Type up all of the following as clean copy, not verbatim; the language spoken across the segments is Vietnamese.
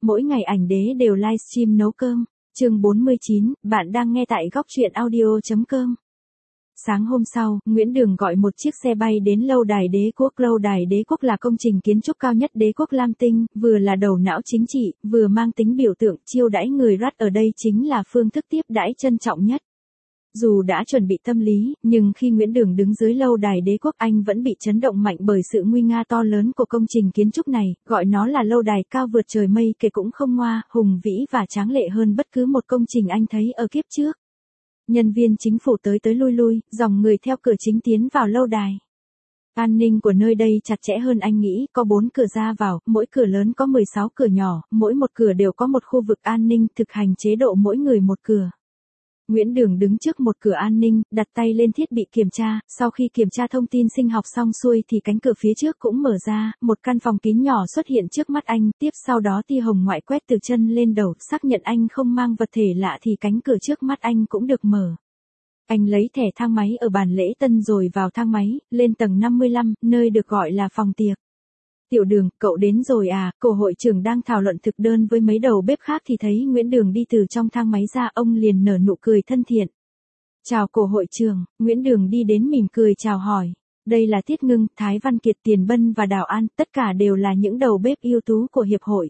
mỗi ngày ảnh đế đều livestream nấu cơm. Chương 49, bạn đang nghe tại góc truyện audio.com. Sáng hôm sau, Nguyễn Đường gọi một chiếc xe bay đến lâu đài đế quốc. Lâu đài đế quốc là công trình kiến trúc cao nhất đế quốc Lam Tinh, vừa là đầu não chính trị, vừa mang tính biểu tượng. Chiêu đãi người Rat ở đây chính là phương thức tiếp đãi trân trọng nhất. Dù đã chuẩn bị tâm lý, nhưng khi Nguyễn Đường đứng dưới lâu đài đế quốc, anh vẫn bị chấn động mạnh bởi sự nguy nga to lớn của công trình kiến trúc này, gọi nó là lâu đài cao vượt trời mây kể cũng không ngoa, hùng vĩ và tráng lệ hơn bất cứ một công trình anh thấy ở kiếp trước. Nhân viên chính phủ tới tới lui lui, dòng người theo cửa chính tiến vào lâu đài. An ninh của nơi đây chặt chẽ hơn anh nghĩ, có 4 cửa ra vào, mỗi cửa lớn có 16 cửa nhỏ, mỗi một cửa đều có một khu vực an ninh, thực hành chế độ mỗi người một cửa. Nguyễn Đường đứng trước một cửa an ninh, đặt tay lên thiết bị kiểm tra, sau khi kiểm tra thông tin sinh học xong xuôi thì cánh cửa phía trước cũng mở ra, một căn phòng kín nhỏ xuất hiện trước mắt anh, tiếp sau đó tia hồng ngoại quét từ chân lên đầu, xác nhận anh không mang vật thể lạ thì cánh cửa trước mắt anh cũng được mở. Anh lấy thẻ thang máy ở bàn lễ tân rồi vào thang máy, lên tầng 55, nơi được gọi là phòng tiệc. Tiểu Đường, cậu đến rồi à? Cổ hội trưởng đang thảo luận thực đơn với mấy đầu bếp khác thì thấy Nguyễn Đường đi từ trong thang máy ra, ông liền nở nụ cười thân thiện. Chào cổ hội trưởng. Nguyễn Đường đi đến mỉm cười chào hỏi. Đây là Tiết Ngưng, Thái Văn Kiệt, Tiền Bân và Đào An, tất cả đều là những đầu bếp ưu tú của hiệp hội.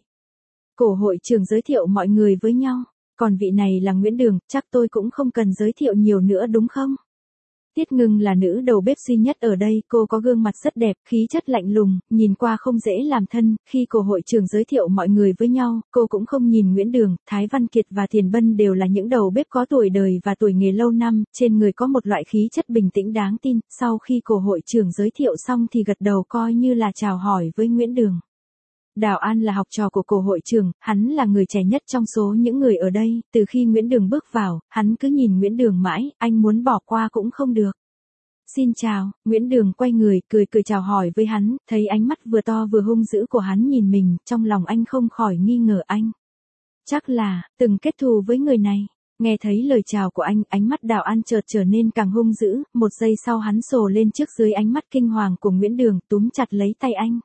Cổ hội trưởng giới thiệu mọi người với nhau. Còn vị này là Nguyễn Đường, chắc tôi cũng không cần giới thiệu nhiều nữa đúng không? Tiết Ngưng là nữ đầu bếp duy nhất ở đây, cô có gương mặt rất đẹp, khí chất lạnh lùng, nhìn qua không dễ làm thân. Khi cổ hội trưởng giới thiệu mọi người với nhau, cô cũng không nhìn Nguyễn Đường, Thái Văn Kiệt và Tiền Bân đều là những đầu bếp có tuổi đời và tuổi nghề lâu năm, trên người có một loại khí chất bình tĩnh đáng tin. Sau khi cổ hội trưởng giới thiệu xong thì gật đầu coi như là chào hỏi với Nguyễn Đường. Đào An là học trò của cổ hội trưởng, hắn là người trẻ nhất trong số những người ở đây, từ khi Nguyễn Đường bước vào, hắn cứ nhìn Nguyễn Đường mãi, anh muốn bỏ qua cũng không được. Xin chào, Nguyễn Đường quay người, cười chào hỏi với hắn, thấy ánh mắt vừa to vừa hung dữ của hắn nhìn mình, trong lòng anh không khỏi nghi ngờ anh. Chắc là, từng kết thù với người này. Nghe thấy lời chào của anh, ánh mắt Đào An chợt trở nên càng hung dữ, một giây sau hắn sồ lên trước dưới ánh mắt kinh hoàng của Nguyễn Đường, túm chặt lấy tay anh.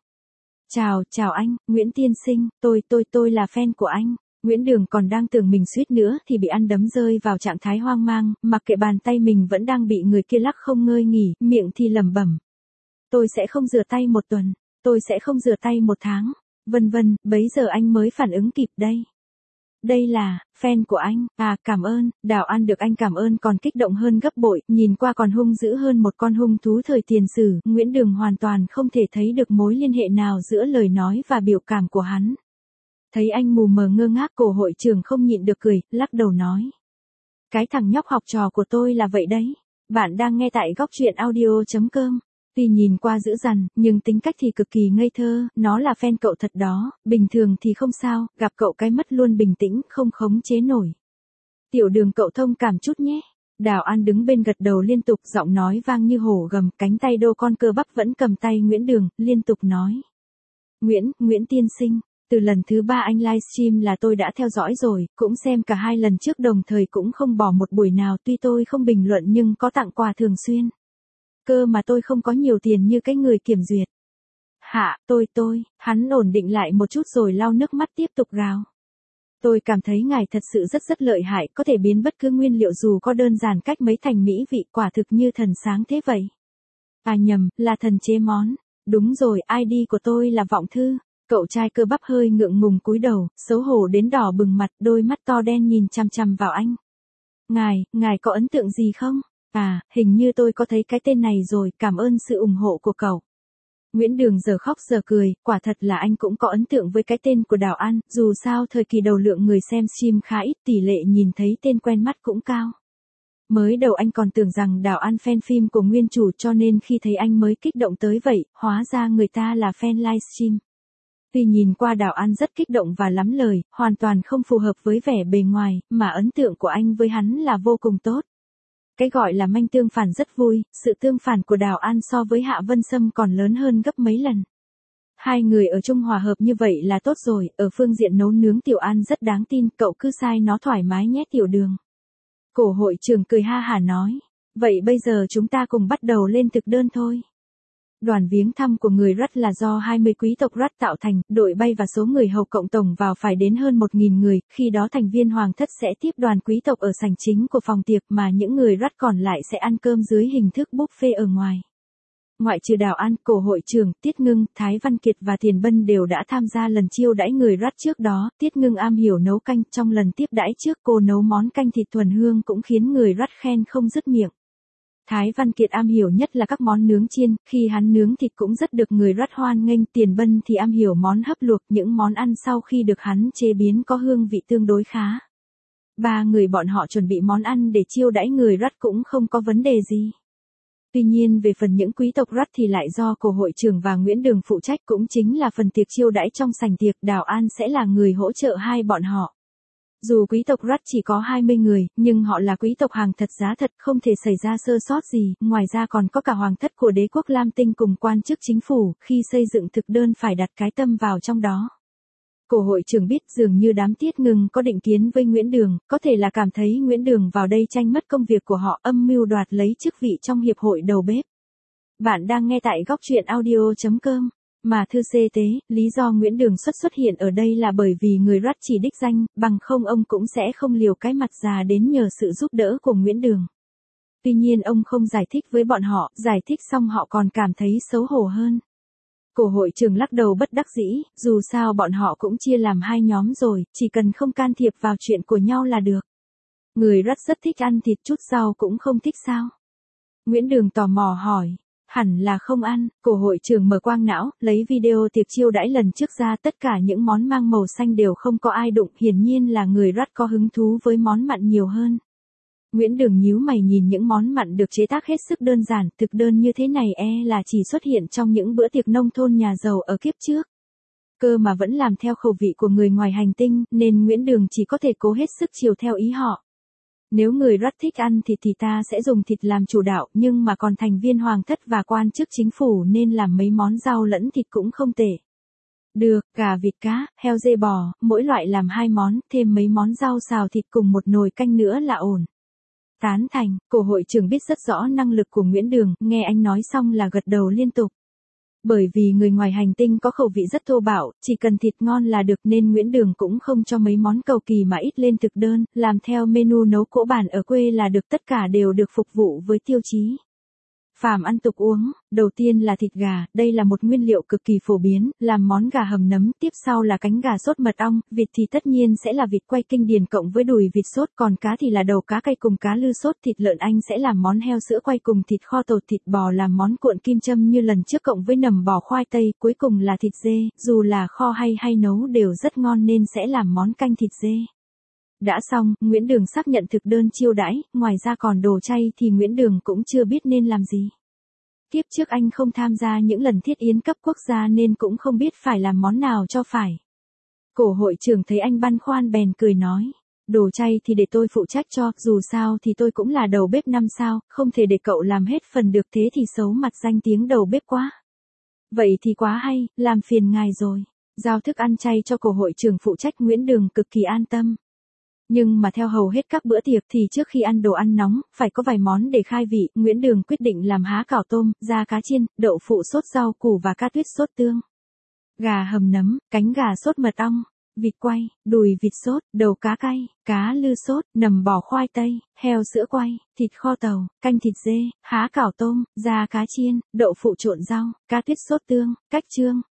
Chào anh, Nguyễn tiên sinh, tôi là fan của anh. Nguyễn Đường còn đang tưởng mình suýt nữa thì bị ăn đấm rơi vào trạng thái hoang mang, mặc kệ bàn tay mình vẫn đang bị người kia lắc không ngơi nghỉ, miệng thì lẩm bẩm. Tôi sẽ không rửa tay 1 tuần, tôi sẽ không rửa tay 1 tháng, vân vân, bấy giờ anh mới phản ứng kịp đây. Đây là, fan của anh, à cảm ơn. Đào An được anh cảm ơn còn kích động hơn gấp bội, nhìn qua còn hung dữ hơn một con hung thú thời tiền sử. Nguyễn Đường hoàn toàn không thể thấy được mối liên hệ nào giữa lời nói và biểu cảm của hắn. Thấy anh mù mờ ngơ ngác, cổ hội trưởng không nhịn được cười, lắc đầu nói. Cái thằng nhóc học trò của tôi là vậy đấy. Bạn đang nghe tại góc truyện audio.com. Tuy nhìn qua dữ dằn, nhưng tính cách thì cực kỳ ngây thơ, nó là fan cậu thật đó, bình thường thì không sao, gặp cậu cái mất luôn bình tĩnh, không khống chế nổi. Tiểu Đường cậu thông cảm chút nhé. Đào An đứng bên gật đầu liên tục, giọng nói vang như hổ gầm, cánh tay đô con cơ bắp vẫn cầm tay Nguyễn Đường, liên tục nói. Nguyễn tiên sinh, từ lần thứ 3 anh livestream là tôi đã theo dõi rồi, cũng xem cả 2 lần trước đồng thời cũng không bỏ một buổi nào, tuy tôi không bình luận nhưng có tặng quà thường xuyên. Cơ mà tôi không có nhiều tiền như cái người kiểm duyệt. Hạ, hắn ổn định lại một chút rồi lau nước mắt tiếp tục gào. Tôi cảm thấy ngài thật sự rất lợi hại, có thể biến bất cứ nguyên liệu dù có đơn giản cách mấy thành mỹ vị, quả thực như thần sáng thế vậy. À nhầm, là thần chế món. Đúng rồi, ID của tôi là Vọng Thư. Cậu trai cơ bắp hơi ngượng ngùng cúi đầu, xấu hổ đến đỏ bừng mặt, đôi mắt to đen nhìn chằm chằm vào anh. Ngài có ấn tượng gì không? À, hình như tôi có thấy cái tên này rồi, cảm ơn sự ủng hộ của cậu. Nguyễn Đường giờ khóc giờ cười, quả thật là anh cũng có ấn tượng với cái tên của Đào An, dù sao thời kỳ đầu lượng người xem stream khá ít, tỷ lệ nhìn thấy tên quen mắt cũng cao. Mới đầu anh còn tưởng rằng Đào An fan phim của nguyên chủ cho nên khi thấy anh mới kích động tới vậy, hóa ra người ta là fan livestream. Tuy nhìn qua Đào An rất kích động và lắm lời, hoàn toàn không phù hợp với vẻ bề ngoài, mà ấn tượng của anh với hắn là vô cùng tốt. Cái gọi là manh tương phản rất vui, sự tương phản của Đào An so với Hạ Vân Sâm còn lớn hơn gấp mấy lần. 2 người ở chung hòa hợp như vậy là tốt rồi, ở phương diện nấu nướng Tiểu An rất đáng tin, cậu cứ sai nó thoải mái nhé Tiểu Đường. Cổ hội trưởng cười ha hả nói, vậy bây giờ chúng ta cùng bắt đầu lên thực đơn thôi. Đoàn viếng thăm của người Rudd là do 20 quý tộc Rudd tạo thành, đội bay và số người hầu cộng tổng vào phải đến hơn 1.000 người, khi đó thành viên hoàng thất sẽ tiếp đoàn quý tộc ở sảnh chính của phòng tiệc mà những người Rudd còn lại sẽ ăn cơm dưới hình thức buffet ở ngoài. Ngoại trừ Đào An, Cổ hội trưởng, Tiết Ngưng, Thái Văn Kiệt và Tiền Bân đều đã tham gia lần chiêu đãi người Rudd trước đó, Tiết Ngưng am hiểu nấu canh, trong lần tiếp đãi trước cô nấu món canh thịt thuần hương cũng khiến người Rudd khen không dứt miệng. Thái Văn Kiệt am hiểu nhất là các món nướng chiên, khi hắn nướng thịt cũng rất được người Rudd hoan nghênh. Tiền Bân thì am hiểu món hấp luộc, những món ăn sau khi được hắn chế biến có hương vị tương đối khá. Ba người bọn họ chuẩn bị món ăn để chiêu đãi người Rudd cũng không có vấn đề gì. Tuy nhiên về phần những quý tộc Rudd thì lại do Cổ hội trưởng và Nguyễn Đường phụ trách, cũng chính là phần tiệc chiêu đãi trong sảnh tiệc. Đào An sẽ là người hỗ trợ hai bọn họ. Dù quý tộc Rudd chỉ có 20 người, nhưng họ là quý tộc hàng thật giá thật, không thể xảy ra sơ sót gì, ngoài ra còn có cả hoàng thất của đế quốc Lam Tinh cùng quan chức chính phủ, khi xây dựng thực đơn phải đặt cái tâm vào trong đó. Cổ hội trưởng biết dường như đám Tiết Ngưng có định kiến với Nguyễn Đường, có thể là cảm thấy Nguyễn Đường vào đây tranh mất công việc của họ, âm mưu đoạt lấy chức vị trong hiệp hội đầu bếp. Bạn đang nghe tại góc truyện audio.com. Mà thư tế, lý do Nguyễn Đường xuất hiện ở đây là bởi vì người Rudd chỉ đích danh, bằng không ông cũng sẽ không liều cái mặt già đến nhờ sự giúp đỡ của Nguyễn Đường. Tuy nhiên ông không giải thích với bọn họ, giải thích xong họ còn cảm thấy xấu hổ hơn. Cổ hội trưởng lắc đầu bất đắc dĩ, dù sao bọn họ cũng chia làm hai nhóm rồi, chỉ cần không can thiệp vào chuyện của nhau là được. Người Rudd rất thích ăn thịt, chút rau cũng không thích sao? Nguyễn Đường tò mò hỏi. Hẳn là không ăn. Cổ hội trưởng mở quang não, lấy video tiệc chiêu đãi lần trước ra, tất cả những món mang màu xanh đều không có ai đụng, hiển nhiên là người Rudd có hứng thú với món mặn nhiều hơn. Nguyễn Đường nhíu mày nhìn những món mặn được chế tác hết sức đơn giản, thực đơn như thế này là chỉ xuất hiện trong những bữa tiệc nông thôn nhà giàu ở kiếp trước. Cơ mà vẫn làm theo khẩu vị của người ngoài hành tinh, nên Nguyễn Đường chỉ có thể cố hết sức chiều theo ý họ. Nếu người Rudd thích ăn thịt thì ta sẽ dùng thịt làm chủ đạo, nhưng mà còn thành viên hoàng thất và quan chức chính phủ nên làm mấy món rau lẫn thịt cũng không tệ. Được, gà vịt cá, heo dê bò, mỗi loại làm 2 món, thêm mấy món rau xào thịt cùng một nồi canh nữa là ổn. Tán thành. Cổ hội trưởng biết rất rõ năng lực của Nguyễn Đường, nghe anh nói xong là gật đầu liên tục. Bởi vì người ngoài hành tinh có khẩu vị rất thô bạo, chỉ cần thịt ngon là được, nên Nguyễn Đường cũng không cho mấy món cầu kỳ mà ít lên thực đơn, làm theo menu nấu cỗ bản ở quê là được, tất cả đều được phục vụ với tiêu chí phàm ăn tục uống. Đầu tiên là thịt gà, đây là một nguyên liệu cực kỳ phổ biến, làm món gà hầm nấm, tiếp sau là cánh gà sốt mật ong, vịt thì tất nhiên sẽ là vịt quay kinh điển cộng với đùi vịt sốt, còn cá thì là đầu cá cay cùng cá lư sốt, thịt lợn Anh sẽ làm món heo sữa quay cùng thịt kho tàu, thịt bò làm món cuộn kim châm như lần trước cộng với nầm bò khoai tây, cuối cùng là thịt dê, dù là kho hay nấu đều rất ngon nên sẽ làm món canh thịt dê. Đã xong, Nguyễn Đường xác nhận thực đơn chiêu đãi, ngoài ra còn đồ chay thì Nguyễn Đường cũng chưa biết nên làm gì. Tiếp trước anh không tham gia những lần thiết yến cấp quốc gia nên cũng không biết phải làm món nào cho phải. Cổ hội trưởng thấy anh băn khoăn bèn cười nói. Đồ chay thì để tôi phụ trách cho, dù sao thì tôi cũng là đầu bếp 5 sao, không thể để cậu làm hết phần được, thế thì xấu mặt danh tiếng đầu bếp quá. Vậy thì quá hay, làm phiền ngài rồi. Giao thức ăn chay cho cổ hội trưởng phụ trách, Nguyễn Đường cực kỳ an tâm. Nhưng mà theo hầu hết các bữa tiệc thì trước khi ăn đồ ăn nóng, phải có vài món để khai vị, Nguyễn Đường quyết định làm há cảo tôm, da cá chiên, đậu phụ sốt rau củ và cá tuyết sốt tương. Gà hầm nấm, cánh gà sốt mật ong, vịt quay, đùi vịt sốt, đầu cá cay, cá lư sốt, nầm bò khoai tây, heo sữa quay, thịt kho tàu, canh thịt dê, há cảo tôm, da cá chiên, đậu phụ trộn rau, cá tuyết sốt tương, cách chương.